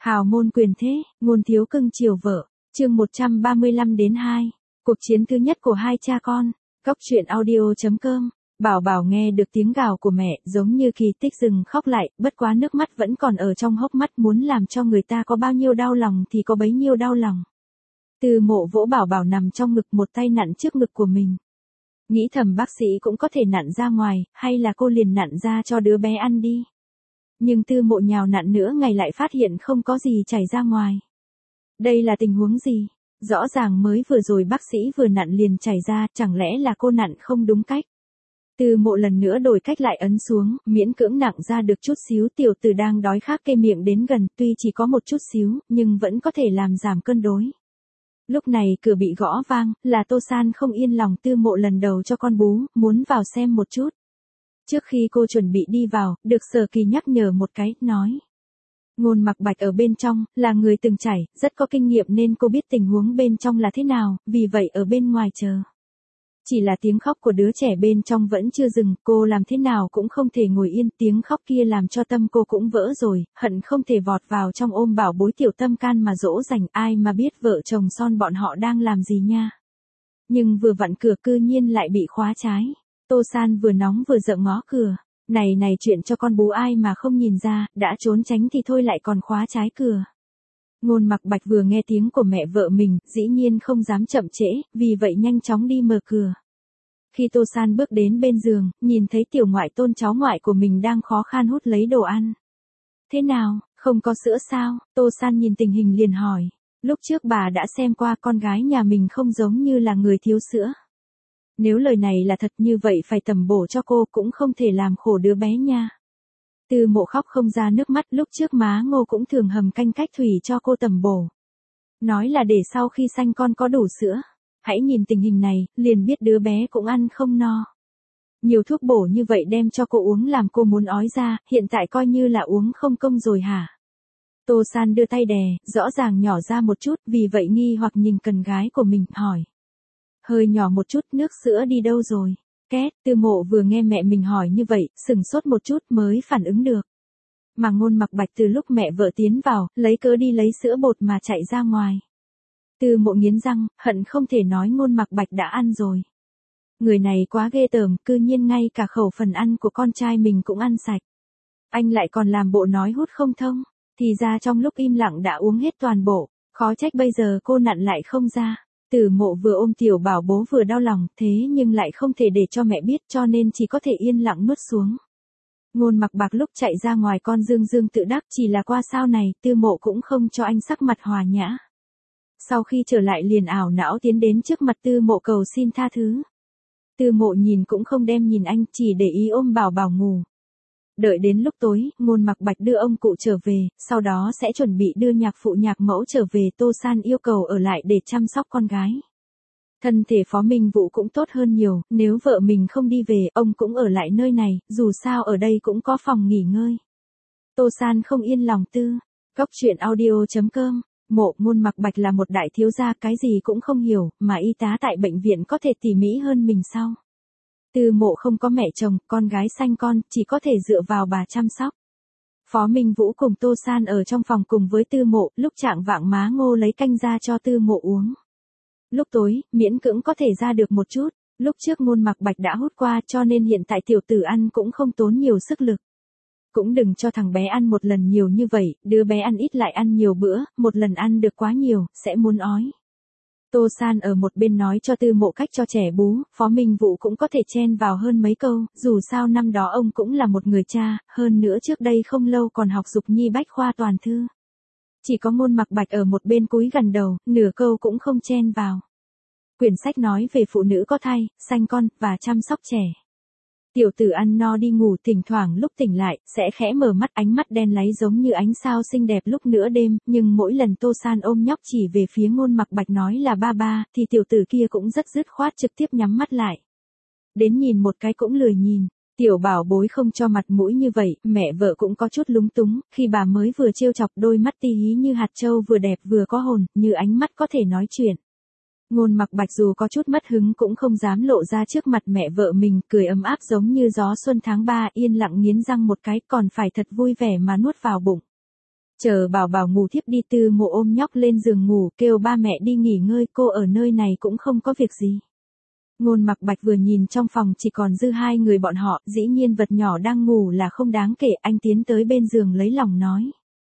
Hào môn quyền thế, ngôn thiếu cưng chiều vợ. Chương 135-2. Cuộc chiến thứ nhất của hai cha con. Góc truyện audio.com. Bảo Bảo nghe được tiếng gào của mẹ, giống như kỳ tích dừng khóc lại, bất quá nước mắt vẫn còn ở trong hốc mắt, muốn làm cho người ta có bao nhiêu đau lòng thì có bấy nhiêu đau lòng. Từ Mộ vỗ Bảo Bảo nằm trong ngực, một tay nặn trước ngực của mình. Nghĩ thầm bác sĩ cũng có thể nặn ra ngoài, hay là cô liền nặn ra cho đứa bé ăn đi. Nhưng Từ Mộ nhào nặn nữa ngày lại phát hiện không có gì chảy ra ngoài. Đây là tình huống gì? Rõ ràng mới vừa rồi bác sĩ vừa nặn liền chảy ra, chẳng lẽ là cô nặn không đúng cách? Từ Mộ lần nữa đổi cách lại ấn xuống, miễn cưỡng nặng ra được chút xíu. Tiểu Tử đang đói khát kê miệng đến gần, tuy chỉ có một chút xíu, nhưng vẫn có thể làm giảm cân đối. Lúc này cửa bị gõ vang, là Tô San không yên lòng. Từ Mộ lần đầu cho con bú, muốn vào xem một chút. Trước khi cô chuẩn bị đi vào, được Sở Kỳ nhắc nhở một cái, nói. Ngôn Mặc Bạch ở bên trong, là người từng trải, rất có kinh nghiệm nên cô biết tình huống bên trong là thế nào, vì vậy ở bên ngoài chờ. Chỉ là tiếng khóc của đứa trẻ bên trong vẫn chưa dừng, cô làm thế nào cũng không thể ngồi yên, tiếng khóc kia làm cho tâm cô cũng vỡ rồi, hận không thể vọt vào trong ôm bảo bối tiểu Tâm Can mà dỗ dành, ai mà biết vợ chồng son bọn họ đang làm gì nha. Nhưng vừa vặn cửa cư nhiên lại bị khóa trái. Tô San vừa nóng vừa giận ngó cửa. Này chuyện cho con bú ai mà không nhìn ra, đã trốn tránh thì thôi lại còn khóa trái cửa. Ngôn Mặc Bạch vừa nghe tiếng của mẹ vợ mình, dĩ nhiên không dám chậm trễ, vì vậy nhanh chóng đi mở cửa. Khi Tô San bước đến bên giường, nhìn thấy tiểu ngoại tôn cháu ngoại của mình đang khó khăn hút lấy đồ ăn. Thế nào, không có sữa sao? Tô San nhìn tình hình liền hỏi. Lúc trước bà đã xem qua, con gái nhà mình không giống như là người thiếu sữa. Nếu lời này là thật như vậy phải tầm bổ cho cô, cũng không thể làm khổ đứa bé nha. Từ Mộ khóc không ra nước mắt, lúc trước má Ngô cũng thường hầm canh cách thủy cho cô tầm bổ. Nói là để sau khi sanh con có đủ sữa. Hãy nhìn tình hình này, liền biết đứa bé cũng ăn không no. Nhiều thuốc bổ như vậy đem cho cô uống làm cô muốn ói ra, hiện tại coi như là uống không công rồi hả? Tô San đưa tay đè, rõ ràng nhỏ ra một chút, vì vậy nghi hoặc nhìn cần gái của mình, hỏi. Hơi nhỏ một chút, nước sữa đi đâu rồi? Két, Từ Mộ vừa nghe mẹ mình hỏi như vậy, sừng sốt một chút mới phản ứng được. Mà Ngôn Mặc Bạch từ lúc mẹ vợ tiến vào, lấy cớ đi lấy sữa bột mà chạy ra ngoài. Từ Mộ nghiến răng, hận không thể nói Ngôn Mặc Bạch đã ăn rồi. Người này quá ghê tởm, cư nhiên ngay cả khẩu phần ăn của con trai mình cũng ăn sạch. Anh lại còn làm bộ nói hút không thông, thì ra trong lúc im lặng đã uống hết toàn bộ, khó trách bây giờ cô nặn lại không ra. Từ Mộ vừa ôm tiểu bảo bố vừa đau lòng, thế nhưng lại không thể để cho mẹ biết, cho nên chỉ có thể yên lặng nuốt xuống. Ngôn Mặc Bạch lúc chạy ra ngoài con dương dương tự đắc, chỉ là qua sao này, Từ Mộ cũng không cho anh sắc mặt hòa nhã. Sau khi trở lại liền ảo não tiến đến trước mặt Từ Mộ cầu xin tha thứ. Từ Mộ nhìn cũng không đem nhìn anh, chỉ để ý ôm Bảo Bảo ngủ. Đợi đến lúc tối, Ngôn Mặc Bạch đưa ông cụ trở về, sau đó sẽ chuẩn bị đưa nhạc phụ nhạc mẫu trở về. Tô San yêu cầu ở lại để chăm sóc con gái. Thân thể Phó Minh Vũ cũng tốt hơn nhiều, nếu vợ mình không đi về, ông cũng ở lại nơi này, dù sao ở đây cũng có phòng nghỉ ngơi. Tô San không yên lòng tư. Góc truyện audio.com. Ngôn Mặc Bạch là một đại thiếu gia, cái gì cũng không hiểu, mà y tá tại bệnh viện có thể tỉ mỹ hơn mình sao? Từ Mộ không có mẹ chồng, con gái sanh con, chỉ có thể dựa vào bà chăm sóc. Phó Minh Vũ cùng Tô San ở trong phòng cùng với Từ Mộ, lúc trạng vạng má Ngô lấy canh ra cho Từ Mộ uống. Lúc tối, miễn cưỡng có thể ra được một chút, lúc trước Ngôn Mặc Bạch đã hút qua cho nên hiện tại tiểu tử ăn cũng không tốn nhiều sức lực. Cũng đừng cho thằng bé ăn một lần nhiều như vậy, đứa bé ăn ít lại ăn nhiều bữa, một lần ăn được quá nhiều, sẽ muốn ói. Tô San ở một bên nói cho Từ Mộ cách cho trẻ bú, Phó Minh Vũ cũng có thể chen vào hơn mấy câu, dù sao năm đó ông cũng là một người cha, hơn nữa trước đây không lâu còn học dục nhi bách khoa toàn thư. Chỉ có Ngôn Mặc Bạch ở một bên cúi gần đầu, nửa câu cũng không chen vào. Quyển sách nói về phụ nữ có thai, sanh con, và chăm sóc trẻ. Tiểu tử ăn no đi ngủ, thỉnh thoảng lúc tỉnh lại, sẽ khẽ mở mắt, ánh mắt đen láy giống như ánh sao xinh đẹp lúc nửa đêm, nhưng mỗi lần Tô San ôm nhóc chỉ về phía Ngôn Mặc Bạch nói là ba ba, thì tiểu tử kia cũng rất dứt khoát trực tiếp nhắm mắt lại. Đến nhìn một cái cũng lười nhìn, tiểu bảo bối không cho mặt mũi như vậy, mẹ vợ cũng có chút lúng túng, khi bà mới vừa trêu chọc đôi mắt tí hí như hạt châu vừa đẹp vừa có hồn, như ánh mắt có thể nói chuyện. Ngôn Mặc Bạch dù có chút mất hứng cũng không dám lộ ra trước mặt mẹ vợ mình, cười ấm áp giống như gió xuân tháng 3, yên lặng nghiến răng một cái, còn phải thật vui vẻ mà nuốt vào bụng. Chờ bảo bảo ngủ thiếp đi, Tư Mộ ôm nhóc lên giường ngủ, kêu ba mẹ đi nghỉ ngơi, cô ở nơi này cũng không có việc gì. Ngôn Mặc Bạch vừa nhìn trong phòng chỉ còn dư hai người bọn họ, dĩ nhiên vật nhỏ đang ngủ là không đáng kể, anh tiến tới bên giường lấy lòng nói.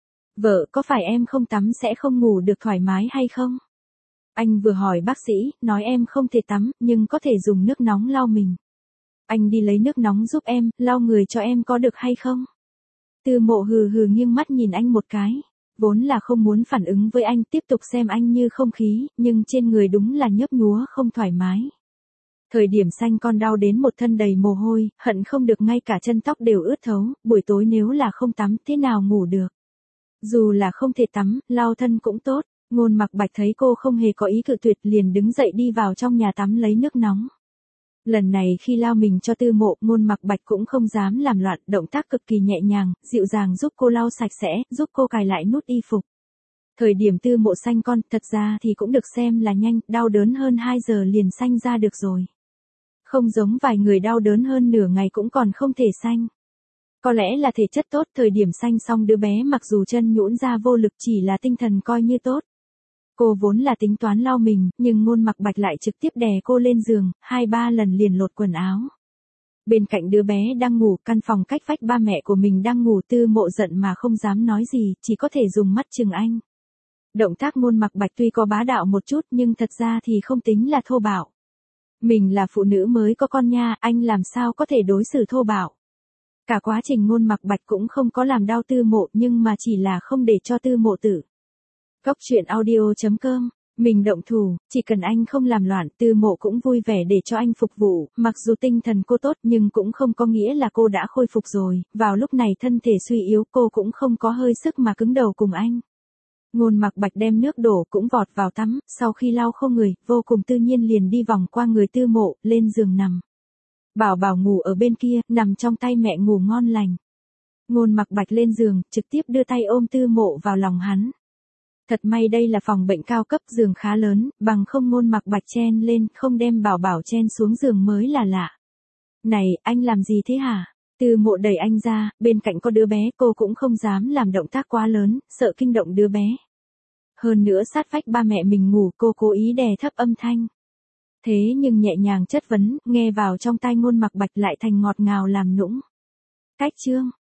Vợ, có phải em không tắm sẽ không ngủ được thoải mái hay không? Anh vừa hỏi bác sĩ, nói em không thể tắm, nhưng có thể dùng nước nóng lau mình. Anh đi lấy nước nóng giúp em, lau người cho em có được hay không? Tư Mộ hừ hừ nghiêng mắt nhìn anh một cái. Vốn là không muốn phản ứng với anh, tiếp tục xem anh như không khí, nhưng trên người đúng là nhấp nhúa không thoải mái. Thời điểm sanh con đau đến một thân đầy mồ hôi, hận không được ngay cả chân tóc đều ướt thấu, buổi tối nếu là không tắm thế nào ngủ được. Dù là không thể tắm, lau thân cũng tốt. Ngôn Mặc Bạch thấy cô không hề có ý cự tuyệt liền đứng dậy đi vào trong nhà tắm lấy nước nóng. Lần này khi lau mình cho Tư Mộ, Ngôn Mặc Bạch cũng không dám làm loạn, động tác cực kỳ nhẹ nhàng, dịu dàng giúp cô lau sạch sẽ, giúp cô cài lại nút y phục. Thời điểm Tư Mộ sanh con, thật ra thì cũng được xem là nhanh, đau đớn hơn 2 giờ liền sanh ra được rồi. Không giống vài người đau đớn hơn nửa ngày cũng còn không thể sanh. Có lẽ là thể chất tốt, thời điểm sanh xong đứa bé mặc dù chân nhũn ra vô lực chỉ là tinh thần coi như tốt. Cô vốn là tính toán lau mình, nhưng Ngôn Mặc Bạch lại trực tiếp đè cô lên giường, 2-3 lần liền lột quần áo. Bên cạnh đứa bé đang ngủ, căn phòng cách vách ba mẹ của mình đang ngủ, Tư Mộ giận mà không dám nói gì, chỉ có thể dùng mắt chừng anh. Động tác Ngôn Mặc Bạch tuy có bá đạo một chút nhưng thật ra thì không tính là thô bạo. Mình là phụ nữ mới có con nha, anh làm sao có thể đối xử thô bạo. Cả quá trình Ngôn Mặc Bạch cũng không có làm đau Tư Mộ nhưng mà chỉ là không để cho Tư Mộ tử. Góc truyện audio.com, mình động thủ, chỉ cần anh không làm loạn, Tư Mộ cũng vui vẻ để cho anh phục vụ, mặc dù tinh thần cô tốt nhưng cũng không có nghĩa là cô đã khôi phục rồi, vào lúc này thân thể suy yếu cô cũng không có hơi sức mà cứng đầu cùng anh. Ngôn Mặc Bạch đem nước đổ cũng vọt vào tắm, sau khi lau khô người, vô cùng tự nhiên liền đi vòng qua người Tư Mộ, lên giường nằm. Bảo bảo ngủ ở bên kia, nằm trong tay mẹ ngủ ngon lành. Ngôn Mặc Bạch lên giường, trực tiếp đưa tay ôm Tư Mộ vào lòng hắn. Thật may đây là phòng bệnh cao cấp, giường khá lớn, bằng không Ngôn Mặc Bạch chen lên, không đem bảo bảo chen xuống giường mới là lạ. Này, anh làm gì thế hả? Tư Mộ đẩy anh ra, bên cạnh có đứa bé, cô cũng không dám làm động tác quá lớn, sợ kinh động đứa bé. Hơn nữa sát vách ba mẹ mình ngủ, cô cố ý đè thấp âm thanh. Thế nhưng nhẹ nhàng chất vấn, nghe vào trong tai Ngôn Mặc Bạch lại thành ngọt ngào làm nũng. Cách chương